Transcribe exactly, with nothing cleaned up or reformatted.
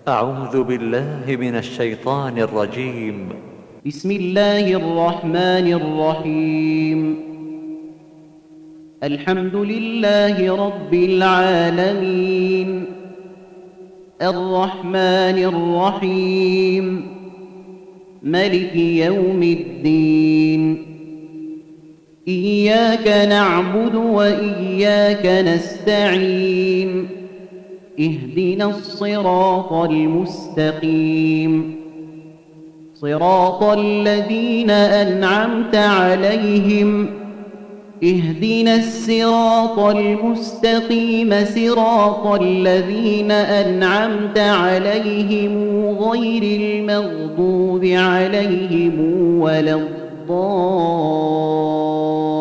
أعوذ بالله من الشيطان الرجيم. بسم الله الرحمن الرحيم. الحمد لله رب العالمين، الرحمن الرحيم، ملك يوم الدين. إياك نعبد وإياك نستعين، اهدنا الصراط المستقيم، صراط الذين أنعمت عليهم، اهدنا الصراط المستقيم، صراط الذين أنعمت عليهم غير المغضوب عليهم ولا الضالين.